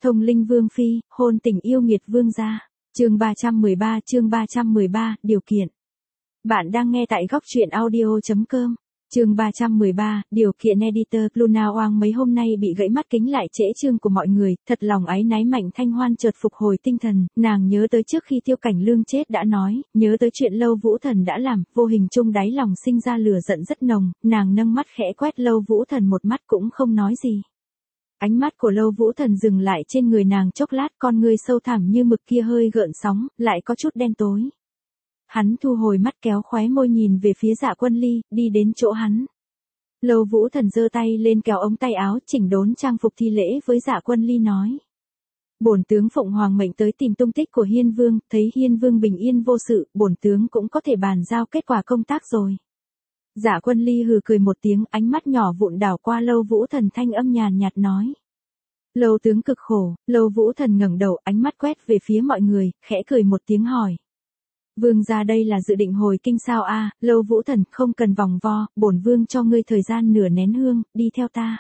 Thông linh vương phi, hôn tình yêu nghiệt vương gia. Chương 313, điều kiện. Bạn đang nghe tại góc truyện audio.com. Chương 313, điều kiện editor. Luna Oang mấy hôm nay bị gãy mắt kính lại trễ chương của mọi người, thật lòng áy náy. Mạnh Thanh Hoan chợt phục hồi tinh thần, nàng nhớ tới trước khi Tiêu Cảnh Lương chết đã nói, nhớ tới chuyện Lâu Vũ Thần đã làm, vô hình chung đáy lòng sinh ra lửa giận rất nồng, nàng nâng mắt khẽ quét Lâu Vũ Thần một mắt cũng không nói gì. Ánh mắt của Lâu Vũ Thần dừng lại trên người nàng chốc lát, con ngươi sâu thẳm như mực kia hơi gợn sóng, lại có chút đen tối. Hắn thu hồi mắt kéo khóe môi nhìn về phía Dạ Quân Ly, đi đến chỗ hắn. Lâu Vũ Thần giơ tay lên kéo ống tay áo, chỉnh đốn trang phục thi lễ với Dạ Quân Ly nói. Bổn tướng Phụng Hoàng mệnh tới tìm tung tích của Hiên Vương, thấy Hiên Vương bình yên vô sự, bổn tướng cũng có thể bàn giao kết quả công tác rồi. Dạ Quân Ly hừ cười một tiếng, ánh mắt nhỏ vụn đảo qua Lâu Vũ Thần, thanh âm nhàn nhạt nói. Lâu tướng cực khổ. Lâu Vũ Thần ngẩng đầu, ánh mắt quét về phía mọi người, khẽ cười một tiếng hỏi. Vương gia đây là dự định hồi kinh sao a? Lâu Vũ Thần, không cần vòng vo, bổn vương cho ngươi thời gian nửa nén hương, đi theo ta.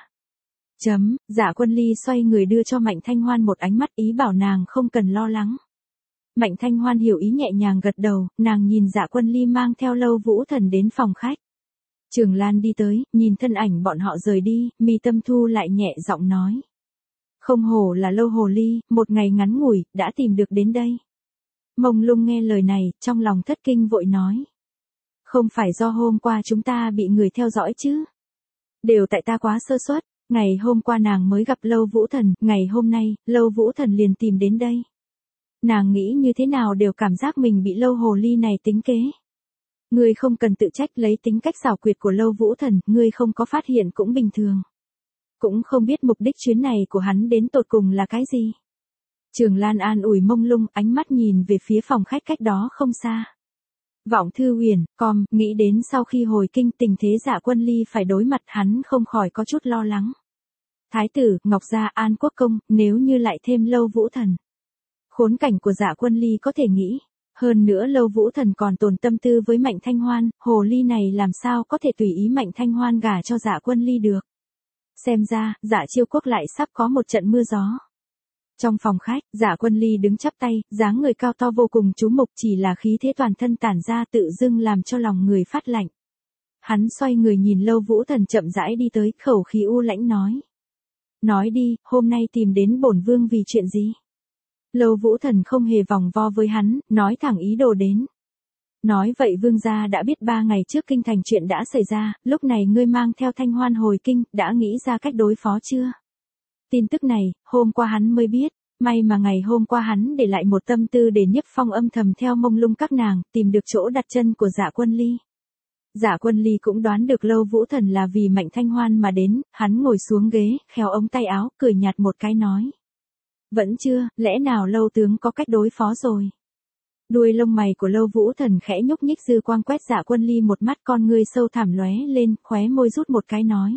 Dạ Quân Ly xoay người đưa cho Mạnh Thanh Hoan một ánh mắt, ý bảo nàng không cần lo lắng. Mạnh Thanh Hoan hiểu ý nhẹ nhàng gật đầu, nàng nhìn Dạ Quân Ly mang theo Lâu Vũ Thần đến phòng khách. Trường Lan đi tới, nhìn thân ảnh bọn họ rời đi, mi tâm thu lại nhẹ giọng nói. Không hổ là Lâu hồ ly, một ngày ngắn ngủi, đã tìm được đến đây. Mông Lung nghe lời này, trong lòng thất kinh vội nói. Không phải do hôm qua chúng ta bị người theo dõi chứ? Đều tại ta quá sơ suất, ngày hôm qua nàng mới gặp Lâu Vũ Thần, ngày hôm nay, Lâu Vũ Thần liền tìm đến đây. Nàng nghĩ như thế nào đều cảm giác mình bị Lâu hồ ly này tính kế. Ngươi không cần tự trách, lấy tính cách xảo quyệt của Lâu Vũ Thần, ngươi không có phát hiện cũng bình thường. Cũng không biết mục đích chuyến này của hắn đến tột cùng là cái gì. Trường Lan an ủi Mông Lung, ánh mắt nhìn về phía phòng khách cách đó không xa. Vọng Thư Huyền, nghĩ đến sau khi hồi kinh tình thế Dạ Quân Ly phải đối mặt, hắn không khỏi có chút lo lắng. Thái tử, Ngọc Gia, An Quốc Công, nếu như lại thêm Lâu Vũ Thần. Khốn cảnh của Dạ Quân Ly có thể nghĩ. Hơn nữa Lâu Vũ Thần còn tồn tâm tư với Mạnh Thanh Hoan, hồ ly này làm sao có thể tùy ý Mạnh Thanh Hoan gả cho Dạ Quân Ly được. Xem ra, Dạ Chiêu Quốc lại sắp có một trận mưa gió. Trong phòng khách, Dạ Quân Ly đứng chắp tay, dáng người cao to vô cùng chú mục, chỉ là khí thế toàn thân tản ra tự dưng làm cho lòng người phát lạnh. Hắn xoay người nhìn Lâu Vũ Thần chậm rãi đi tới, khẩu khí u lãnh nói. Nói đi, hôm nay tìm đến bổn vương vì chuyện gì? Lâu Vũ Thần không hề vòng vo với hắn, nói thẳng ý đồ đến. Nói vậy vương gia đã biết 3 ngày trước kinh thành chuyện đã xảy ra, lúc này ngươi mang theo Thanh Hoan hồi kinh, đã nghĩ ra cách đối phó chưa? Tin tức này, hôm qua hắn mới biết, may mà ngày hôm qua hắn để lại một tâm tư để Nhiếp Phong âm thầm theo Mông Lung các nàng, tìm được chỗ đặt chân của Dạ Quân Ly. Dạ Quân Ly cũng đoán được Lâu Vũ Thần là vì Mạnh Thanh Hoan mà đến, hắn ngồi xuống ghế, khéo ống tay áo, cười nhạt một cái nói. Vẫn chưa, lẽ nào Lâu tướng có cách đối phó rồi? Đuôi lông mày của Lâu Vũ Thần khẽ nhúc nhích, dư quang quét Dạ Quân Ly một mắt, con ngươi sâu thẳm lóe lên, khóe môi rút một cái nói.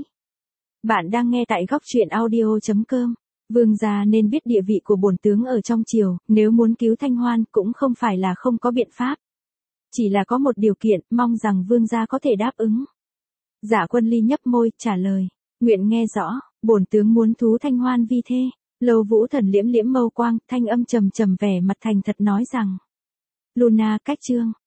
Bạn đang nghe tại góc truyện audio.com. Vương gia nên biết địa vị của bổn tướng ở trong triều, nếu muốn cứu Thanh Hoan cũng không phải là không có biện pháp. Chỉ là có một điều kiện, mong rằng vương gia có thể đáp ứng. Dạ Quân Ly nhấp môi, trả lời. Nguyện nghe rõ, bổn tướng muốn thú Thanh Hoan vi thê. Lâu Vũ Thần liễm liễm mâu quang, thanh âm trầm trầm, vẻ mặt thành thật nói rằng. Luna, cách chương.